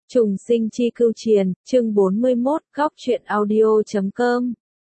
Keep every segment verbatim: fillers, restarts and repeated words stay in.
Trùng sinh chi cưu triền, chương bốn mươi mốt, góc truyện audio chấm com.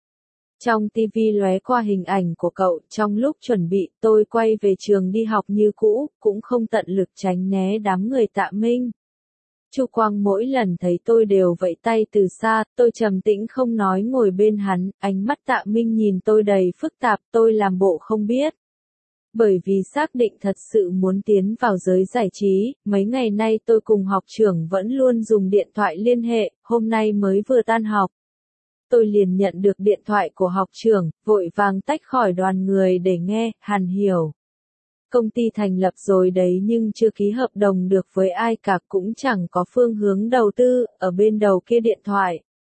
Trong tivi lóe qua hình ảnh của cậu, trong lúc chuẩn bị, tôi quay về trường đi học như cũ, cũng không tận lực tránh né đám người Tạ Minh. Chu Quang mỗi lần thấy tôi đều vẫy tay từ xa, tôi trầm tĩnh không nói ngồi bên hắn, ánh mắt Tạ Minh nhìn tôi đầy phức tạp, tôi làm bộ không biết. Bởi vì xác định thật sự muốn tiến vào giới giải trí, mấy ngày nay tôi cùng học trưởng vẫn luôn dùng điện thoại liên hệ, hôm nay mới vừa tan học. Tôi liền nhận được điện thoại của học trưởng, vội vàng tách khỏi đoàn người để nghe, Hàn hiểu. Công ty thành lập rồi đấy nhưng chưa ký hợp đồng được với ai cả, cũng chẳng có phương hướng đầu tư, ở bên đầu kia điện thoại.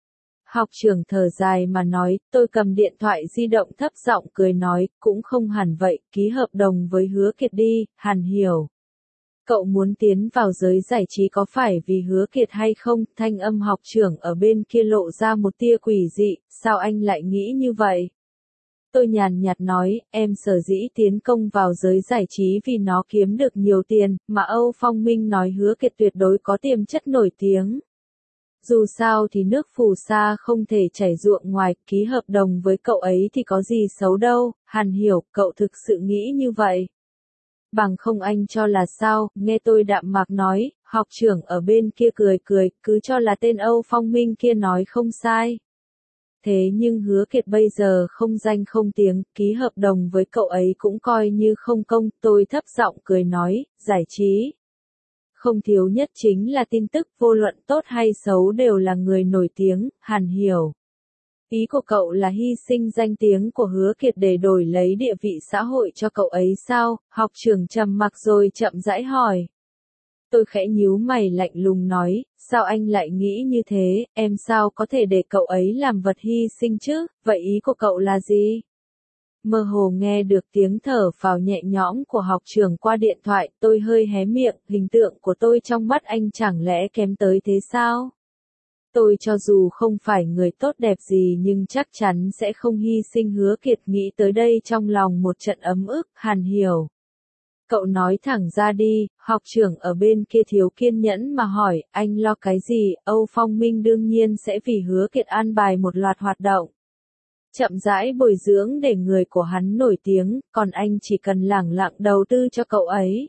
Học trưởng thở dài mà nói, tôi cầm điện thoại di động thấp giọng cười nói, cũng không hẳn vậy, ký hợp đồng với Hứa Kiệt đi, Hàn hiểu. Cậu muốn tiến vào giới giải trí có phải vì Hứa Kiệt hay không? Thanh âm học trưởng ở bên kia lộ ra một tia quỷ dị, sao anh lại nghĩ như vậy? Tôi nhàn nhạt nói, em sở dĩ tiến công vào giới giải trí vì nó kiếm được nhiều tiền, mà Âu Phong Minh nói Hứa Kiệt tuyệt đối có tiềm chất nổi tiếng. Dù sao thì nước phù sa không thể chảy ruộng ngoài, ký hợp đồng với cậu ấy thì có gì xấu đâu, Hàn hiểu, cậu thực sự nghĩ như vậy. Bằng không anh cho là sao, nghe tôi đạm mạc nói, học trưởng ở bên kia cười cười, cứ cho là tên Âu Phong Minh kia nói không sai. Thế nhưng Hứa Kiệt bây giờ không danh không tiếng, ký hợp đồng với cậu ấy cũng coi như không công, tôi thấp giọng cười nói, giải trí. Không thiếu nhất chính là tin tức, vô luận tốt hay xấu đều là người nổi tiếng, Hàn hiểu. Ý của cậu là hy sinh danh tiếng của Hứa Kiệt để đổi lấy địa vị xã hội cho cậu ấy sao? Học trưởng trầm mặc rồi chậm rãi hỏi. Tôi khẽ nhíu mày lạnh lùng nói, sao anh lại nghĩ như thế, em sao có thể để cậu ấy làm vật hy sinh chứ, vậy ý của cậu là gì? Mơ hồ nghe được tiếng thở phào nhẹ nhõm của học trưởng qua điện thoại, tôi hơi hé miệng, hình tượng của tôi trong mắt anh chẳng lẽ kém tới thế sao? Tôi cho dù không phải người tốt đẹp gì nhưng chắc chắn sẽ không hy sinh Hứa Kiệt, nghĩ tới đây trong lòng một trận ấm ức, Hàn hiểu. Cậu nói thẳng ra đi, học trưởng ở bên kia thiếu kiên nhẫn mà hỏi, anh lo cái gì, Âu Phong Minh đương nhiên sẽ vì Hứa Kiệt an bài một loạt hoạt động. Chậm rãi bồi dưỡng để người của hắn nổi tiếng, còn anh chỉ cần lẳng lặng đầu tư cho cậu ấy.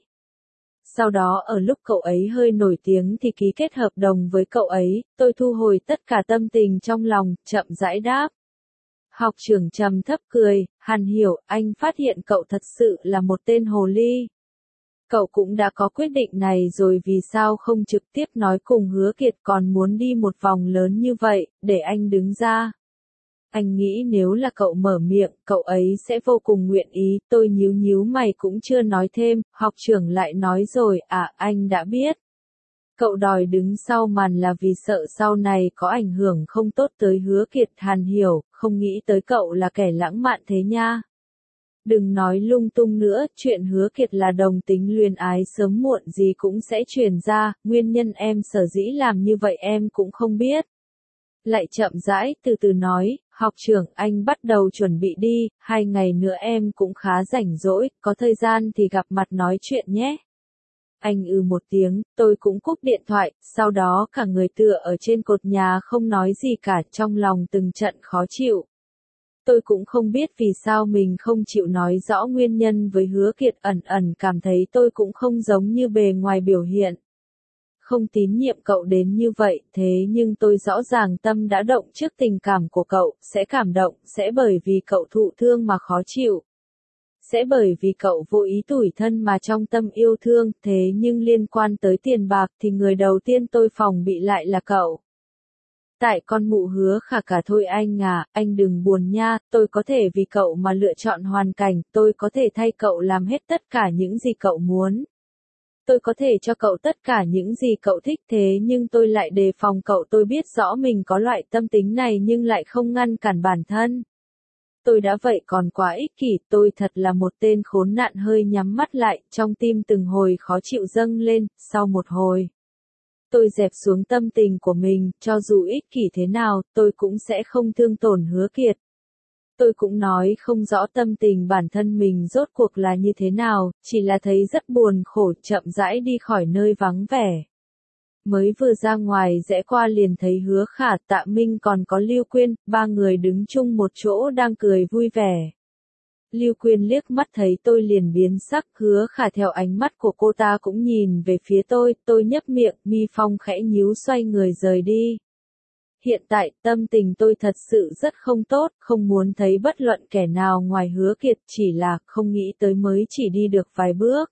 Sau đó ở lúc cậu ấy hơi nổi tiếng thì ký kết hợp đồng với cậu ấy, tôi thu hồi tất cả tâm tình trong lòng, chậm rãi đáp. Học trưởng trầm thấp cười, Hàn hiểu, anh phát hiện cậu thật sự là một tên hồ ly. Cậu cũng đã có quyết định này rồi vì sao không trực tiếp nói cùng Hứa Kiệt, còn muốn đi một vòng lớn như vậy, để anh đứng ra. Anh nghĩ nếu là cậu mở miệng, cậu ấy sẽ vô cùng nguyện ý, tôi nhíu nhíu mày cũng chưa nói thêm, học trưởng lại nói rồi, à, anh đã biết. Cậu đòi đứng sau màn là vì sợ sau này có ảnh hưởng không tốt tới Hứa Kiệt, Hàn hiểu, không nghĩ tới cậu là kẻ lãng mạn thế nha. Đừng nói lung tung nữa, chuyện Hứa Kiệt là đồng tính luyến ái sớm muộn gì cũng sẽ truyền ra, nguyên nhân em sở dĩ làm như vậy em cũng không biết. Lại chậm rãi, từ từ nói, học trưởng, anh bắt đầu chuẩn bị đi, hai ngày nữa em cũng khá rảnh rỗi, có thời gian thì gặp mặt nói chuyện nhé. Anh ư một tiếng, tôi cũng cúp điện thoại, sau đó cả người tựa ở trên cột nhà không nói gì cả, trong lòng từng trận khó chịu. Tôi cũng không biết vì sao mình không chịu nói rõ nguyên nhân với Hứa Kiệt, ẩn ẩn cảm thấy tôi cũng không giống như bề ngoài biểu hiện. Không tín nhiệm cậu đến như vậy, thế nhưng tôi rõ ràng tâm đã động trước tình cảm của cậu, sẽ cảm động, sẽ bởi vì cậu thụ thương mà khó chịu. Sẽ bởi vì cậu vô ý tủi thân mà trong tâm yêu thương, thế nhưng liên quan tới tiền bạc thì người đầu tiên tôi phòng bị lại là cậu. Tại con mụ Hứa Khả cả thôi anh à, anh đừng buồn nha, tôi có thể vì cậu mà lựa chọn hoàn cảnh, tôi có thể thay cậu làm hết tất cả những gì cậu muốn. Tôi có thể cho cậu tất cả những gì cậu thích, thế nhưng tôi lại đề phòng cậu, tôi biết rõ mình có loại tâm tính này nhưng lại không ngăn cản bản thân. Tôi đã vậy còn quá ích kỷ, tôi thật là một tên khốn nạn, hơi nhắm mắt lại, trong tim từng hồi khó chịu dâng lên, sau một hồi. Tôi dẹp xuống tâm tình của mình, cho dù ích kỷ thế nào, tôi cũng sẽ không thương tổn Hứa Kiệt. Tôi cũng nói không rõ tâm tình bản thân mình rốt cuộc là như thế nào, chỉ là thấy rất buồn khổ, chậm rãi đi khỏi nơi vắng vẻ. mới vừa ra ngoài rẽ qua liền thấy Hứa Khả, Tạ Minh còn có Lưu Quyên, ba người đứng chung một chỗ đang cười vui vẻ. Lưu Quyên liếc mắt thấy tôi liền biến sắc, Hứa Khả theo ánh mắt của cô ta cũng nhìn về phía tôi, tôi nhếch miệng, mi phong khẽ nhíu xoay người rời đi. Hiện tại, tâm tình tôi thật sự rất không tốt, không muốn thấy bất luận kẻ nào ngoài Hứa Kiệt, chỉ là không nghĩ tới mới chỉ đi được vài bước.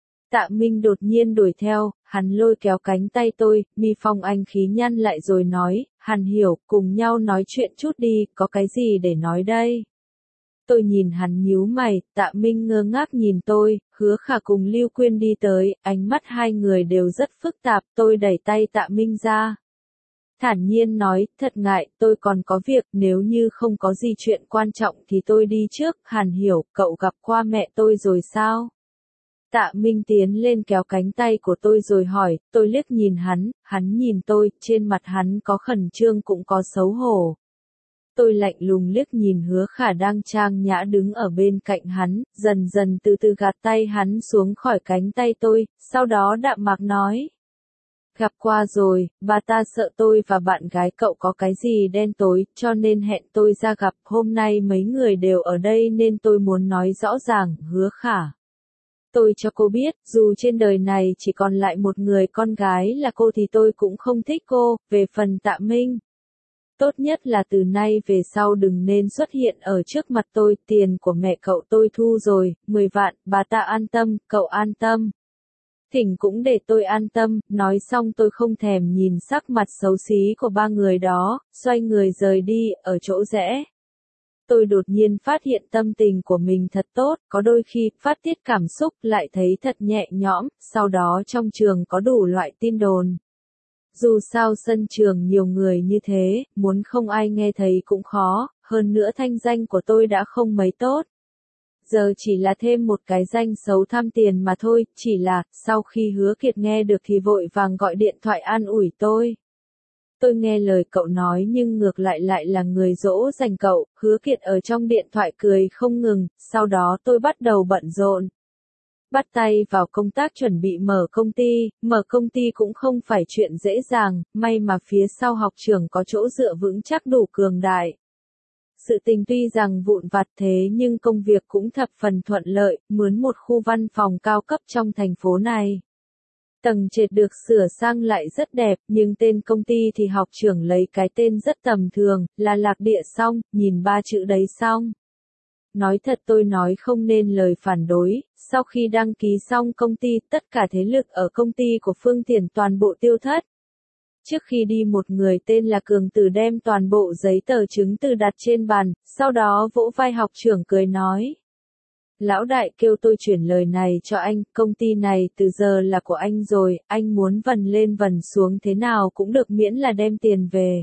Tạ Minh đột nhiên đuổi theo, hắn lôi kéo cánh tay tôi, mi phong anh khí nhăn lại rồi nói, Hàn Hiểu, cùng nhau nói chuyện chút đi, có cái gì để nói đây? Tôi nhìn hắn nhíu mày, Tạ Minh ngơ ngác nhìn tôi, Hứa Khả cùng Lưu Quyên đi tới, ánh mắt hai người đều rất phức tạp, tôi đẩy tay Tạ Minh ra. Thản nhiên nói, thật ngại, tôi còn có việc, nếu như không có gì chuyện quan trọng thì tôi đi trước, Hàn Hiểu, cậu gặp qua mẹ tôi rồi sao? Tạ Minh tiến lên kéo cánh tay của tôi rồi hỏi, tôi liếc nhìn hắn, hắn nhìn tôi, trên mặt hắn có khẩn trương cũng có xấu hổ. Tôi lạnh lùng liếc nhìn Hứa Khả đang trang nhã đứng ở bên cạnh hắn, dần dần từ từ gạt tay hắn xuống khỏi cánh tay tôi, sau đó đạm mạc nói. Gặp qua rồi, bà ta sợ tôi và bạn gái cậu có cái gì đen tối, cho nên hẹn tôi ra gặp, hôm nay mấy người đều ở đây nên tôi muốn nói rõ ràng, Hứa Khả. Tôi cho cô biết, dù trên đời này chỉ còn lại một người con gái là cô thì tôi cũng không thích cô, về phần Tạ Minh. Tốt nhất là từ nay về sau đừng nên xuất hiện ở trước mặt tôi, tiền của mẹ cậu tôi thu rồi, mười vạn, bà ta an tâm, cậu an tâm. Thỉnh cũng để tôi an tâm, nói xong tôi không thèm nhìn sắc mặt xấu xí của ba người đó, xoay người rời đi, ở chỗ rẽ. Tôi đột nhiên phát hiện tâm tình của mình thật tốt, có đôi khi phát tiết cảm xúc lại thấy thật nhẹ nhõm, sau đó trong trường có đủ loại tin đồn. Dù sao sân trường nhiều người như thế, muốn không ai nghe thấy cũng khó, hơn nữa thanh danh của tôi đã không mấy tốt. Giờ chỉ là thêm một cái danh xấu tham tiền mà thôi, chỉ là, sau khi Hứa Kiệt nghe được thì vội vàng gọi điện thoại an ủi tôi. Tôi nghe lời cậu nói nhưng ngược lại lại là người dỗ dành cậu, Hứa Kiệt ở trong điện thoại cười không ngừng, sau đó tôi bắt đầu bận rộn. Bắt tay vào công tác chuẩn bị mở công ty, mở công ty cũng không phải chuyện dễ dàng, may mà phía sau học trường có chỗ dựa vững chắc đủ cường đại. Sự tình tuy rằng vụn vặt thế nhưng công việc cũng thập phần thuận lợi, mướn một khu văn phòng cao cấp trong thành phố này. Tầng trệt được sửa sang lại rất đẹp, nhưng tên công ty thì học trưởng lấy cái tên rất tầm thường, là Lạc Địa Song, nhìn ba chữ đấy xong. Nói thật tôi nói không nên lời phản đối, sau khi đăng ký xong công ty, tất cả thế lực ở công ty của Phương Thiển toàn bộ tiêu thất. Trước khi đi một người tên là Cường Tử đem toàn bộ giấy tờ chứng từ đặt trên bàn, sau đó vỗ vai học trưởng cười nói. Lão đại kêu tôi chuyển lời này cho anh, công ty này từ giờ là của anh rồi, anh muốn vần lên vần xuống thế nào cũng được miễn là đem tiền về.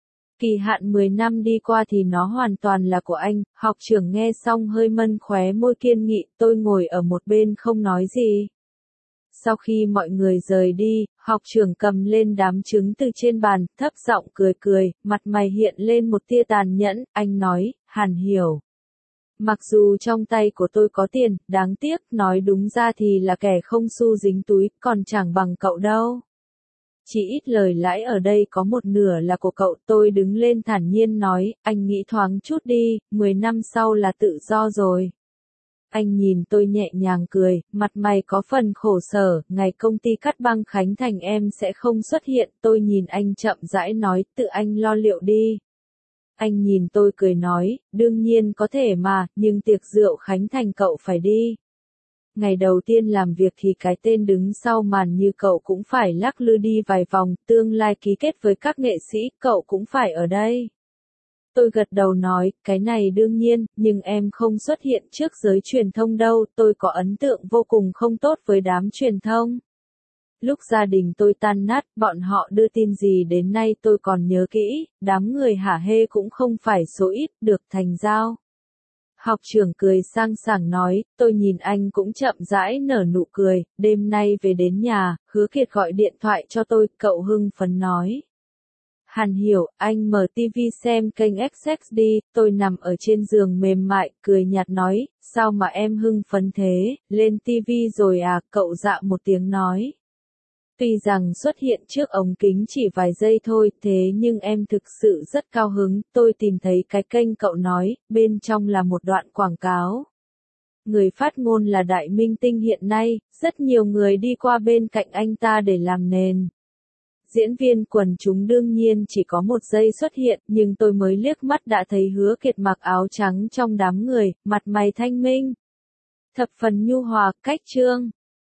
Kỳ hạn mười năm đi qua thì nó hoàn toàn là của anh, học trưởng nghe xong hơi mân khóe môi kiên nghị, tôi ngồi ở một bên không nói gì. Sau khi mọi người rời đi, học trưởng cầm lên đám trứng từ trên bàn, thấp giọng cười cười, mặt mày hiện lên một tia tàn nhẫn, anh nói, Hàn Hiểu. Mặc dù trong tay của tôi có tiền, đáng tiếc, nói đúng ra thì là kẻ không xu dính túi, còn chẳng bằng cậu đâu. Chỉ ít lời lãi ở đây có một nửa là của cậu, tôi đứng lên thản nhiên nói, anh nghĩ thoáng chút đi, mười năm sau là tự do rồi. Anh nhìn tôi nhẹ nhàng cười, mặt mày có phần khổ sở, ngày công ty cắt băng khánh thành em sẽ không xuất hiện, tôi nhìn anh chậm rãi nói, tự anh lo liệu đi. Anh nhìn tôi cười nói, đương nhiên có thể mà, nhưng tiệc rượu khánh thành cậu phải đi. Ngày đầu tiên làm việc thì cái tên đứng sau màn như cậu cũng phải lắc lư đi vài vòng, tương lai ký kết với các nghệ sĩ, cậu cũng phải ở đây. Tôi gật đầu nói, cái này đương nhiên, nhưng em không xuất hiện trước giới truyền thông đâu, tôi có ấn tượng vô cùng không tốt với đám truyền thông. Lúc gia đình tôi tan nát, bọn họ đưa tin gì đến nay tôi còn nhớ kỹ, đám người hả hê cũng không phải số ít, được thành giao. Học trưởng cười sang sảng nói, tôi nhìn anh cũng chậm rãi nở nụ cười, đêm nay về đến nhà, Hứa Kiệt gọi điện thoại cho tôi, cậu hưng phấn nói. Hàn Hiểu, anh mở tivi xem kênh ích ích đi, tôi nằm ở trên giường mềm mại, cười nhạt nói, sao mà em hưng phấn thế, lên tivi rồi à, cậu dạ một tiếng nói. Tuy rằng xuất hiện trước ống kính chỉ vài giây thôi, thế nhưng em thực sự rất cao hứng, tôi tìm thấy cái kênh cậu nói, bên trong là một đoạn quảng cáo. Người phát ngôn là đại minh tinh hiện nay, rất nhiều người đi qua bên cạnh anh ta để làm nền. Diễn viên quần chúng đương nhiên chỉ có một giây xuất hiện, nhưng tôi mới liếc mắt đã thấy Hứa Kiệt mặc áo trắng trong đám người, mặt mày thanh minh. Thập phần nhu hòa, cách chương.